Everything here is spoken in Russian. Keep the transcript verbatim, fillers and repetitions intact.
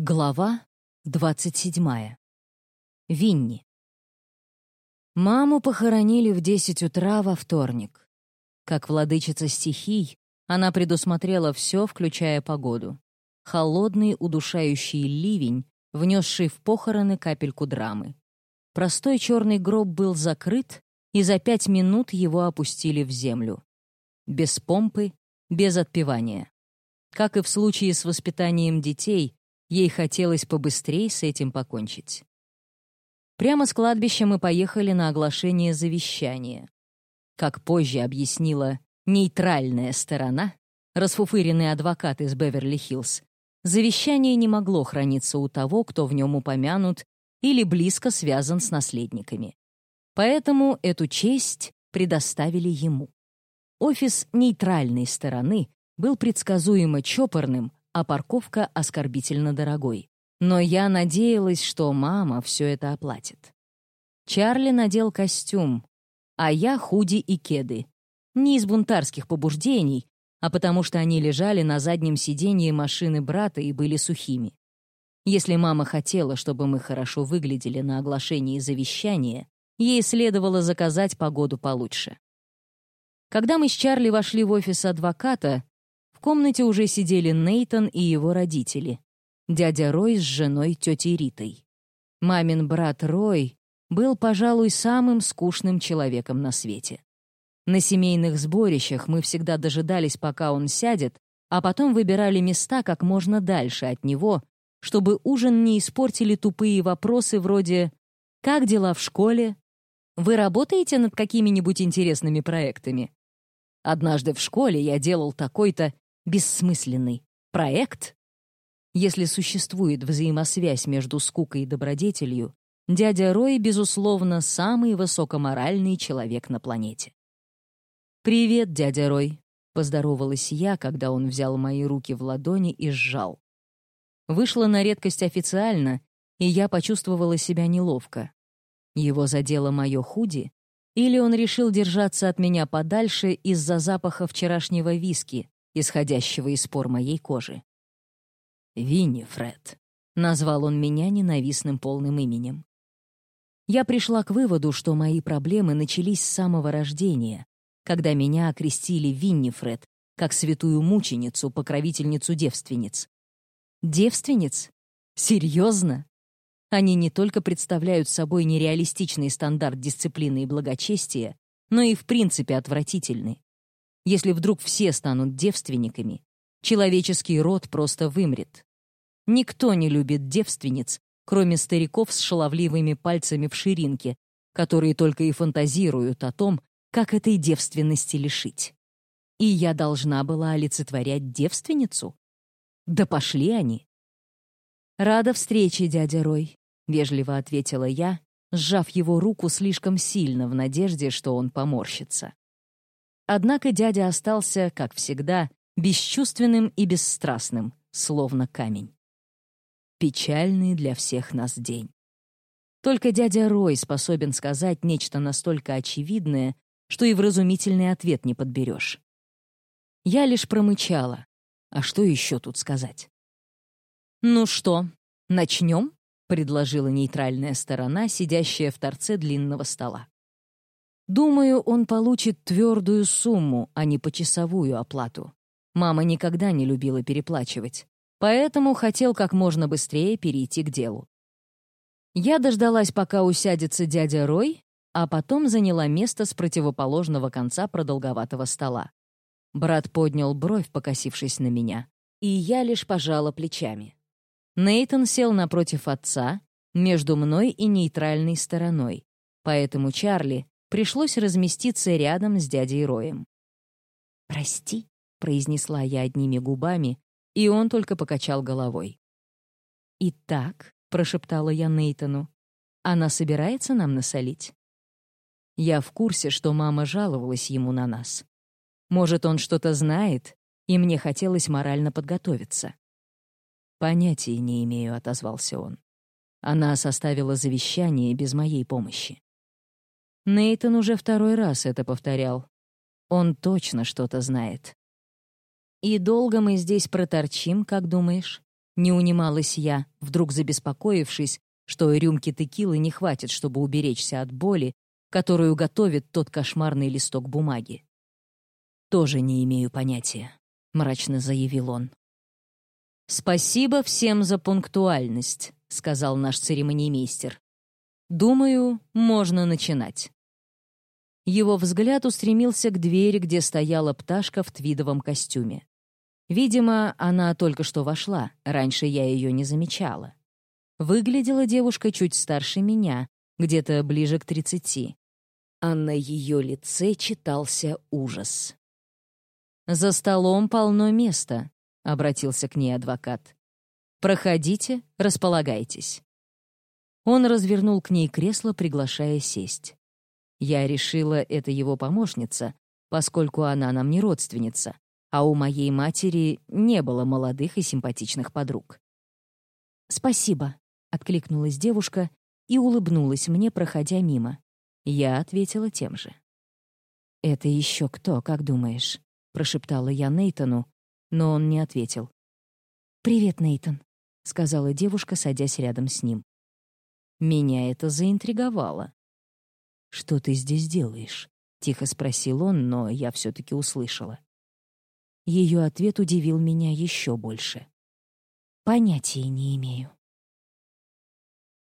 Глава двадцать седьмая. Винни. Маму похоронили в десять утра во вторник. Как владычица стихий, она предусмотрела все, включая погоду. Холодный, удушающий ливень, внесший в похороны капельку драмы. Простой черный гроб был закрыт, и за пять минут его опустили в землю. Без помпы, без отпевания. Как и в случае с воспитанием детей, ей хотелось побыстрее с этим покончить. Прямо с кладбища мы поехали на оглашение завещания. Как позже объяснила нейтральная сторона, расфуфыренный адвокат из Беверли-Хиллз, завещание не могло храниться у того, кто в нем упомянут или близко связан с наследниками. Поэтому эту честь предоставили ему. Офис нейтральной стороны был предсказуемо чопорным, а парковка оскорбительно дорогой. Но я надеялась, что мама все это оплатит. Чарли надел костюм, а я худи и кеды. Не из бунтарских побуждений, а потому что они лежали на заднем сиденье машины брата и были сухими. Если мама хотела, чтобы мы хорошо выглядели на оглашении завещания, ей следовало заказать погоду получше. Когда мы с Чарли вошли в офис адвоката, в комнате уже сидели Нейтан и его родители, дядя Рой с женой тетей Ритой. Мамин брат Рой был, пожалуй, самым скучным человеком на свете. На семейных сборищах мы всегда дожидались, пока он сядет, а потом выбирали места как можно дальше от него, чтобы ужин не испортили тупые вопросы вроде «Как дела в школе?», «Вы работаете над какими-нибудь интересными проектами?», «Однажды в школе я делал такой-то бессмысленный проект». Если существует взаимосвязь между скукой и добродетелью, дядя Рой, безусловно, самый высокоморальный человек на планете. «Привет, дядя Рой», — поздоровалась я, когда он взял мои руки в ладони и сжал. Вышло на редкость официально, и я почувствовала себя неловко. Его задело мое худи, или он решил держаться от меня подальше из-за запаха вчерашнего виски, исходящего из пор моей кожи. «Виннифред», — назвал он меня ненавистным полным именем. Я пришла к выводу, что мои проблемы начались с самого рождения, когда меня окрестили Виннифред, как святую мученицу, покровительницу девственниц. Девственниц? Серьезно? Они не только представляют собой нереалистичный стандарт дисциплины и благочестия, но и в принципе отвратительны. Если вдруг все станут девственниками, человеческий род просто вымрет. Никто не любит девственниц, кроме стариков с шаловливыми пальцами в ширинке, которые только и фантазируют о том, как этой девственности лишить. И я должна была олицетворять девственницу? Да пошли они! «Рада встрече, дядя Рой», — вежливо ответила я, сжав его руку слишком сильно в надежде, что он поморщится. Однако дядя остался, как всегда, бесчувственным и бесстрастным, словно камень. Печальный для всех нас день. Только дядя Рой способен сказать нечто настолько очевидное, что и вразумительный ответ не подберешь. Я лишь промычала. А что еще тут сказать? «Ну что, начнем?» — предложила нейтральная сторона, сидящая в торце длинного стола. Думаю, он получит твердую сумму, а не почасовую оплату. Мама никогда не любила переплачивать, поэтому хотел как можно быстрее перейти к делу. Я дождалась, пока усядется дядя Рой, а потом заняла место с противоположного конца продолговатого стола. Брат поднял бровь, покосившись на меня, и я лишь пожала плечами. Нейтан сел напротив отца, между мной и нейтральной стороной, поэтому Чарли пришлось разместиться рядом с дядей Роем. «Прости», — произнесла я одними губами, и он только покачал головой. «Итак», — прошептала я Нейтану, — «она собирается нам насолить?» Я в курсе, что мама жаловалась ему на нас. Может, он что-то знает, и мне хотелось морально подготовиться. «Понятия не имею», — отозвался он. Она составила завещание без моей помощи. Нейтан уже второй раз это повторял. Он точно что-то знает. «И долго мы здесь проторчим, как думаешь?» Не унималась я, вдруг забеспокоившись, что рюмки текилы не хватит, чтобы уберечься от боли, которую готовит тот кошмарный листок бумаги. «Тоже не имею понятия», — мрачно заявил он. «Спасибо всем за пунктуальность», — сказал наш церемониймейстер. «Думаю, можно начинать». Его взгляд устремился к двери, где стояла пташка в твидовом костюме. Видимо, она только что вошла, раньше я ее не замечала. Выглядела девушка чуть старше меня, где-то ближе к тридцати. А на ее лице читался ужас. «За столом полно места», — обратился к ней адвокат. «Проходите, располагайтесь». Он развернул к ней кресло, приглашая сесть. Я решила, это его помощница, поскольку она нам не родственница, а у моей матери не было молодых и симпатичных подруг. «Спасибо», — откликнулась девушка и улыбнулась мне, проходя мимо. Я ответила тем же. «Это еще кто, как думаешь?» — прошептала я Нейтану, но он не ответил. «Привет, Нейтан», — сказала девушка, садясь рядом с ним. Меня это заинтриговало. «Что ты здесь делаешь?» — тихо спросил он, но я все-таки услышала. Ее ответ удивил меня еще больше. «Понятия не имею».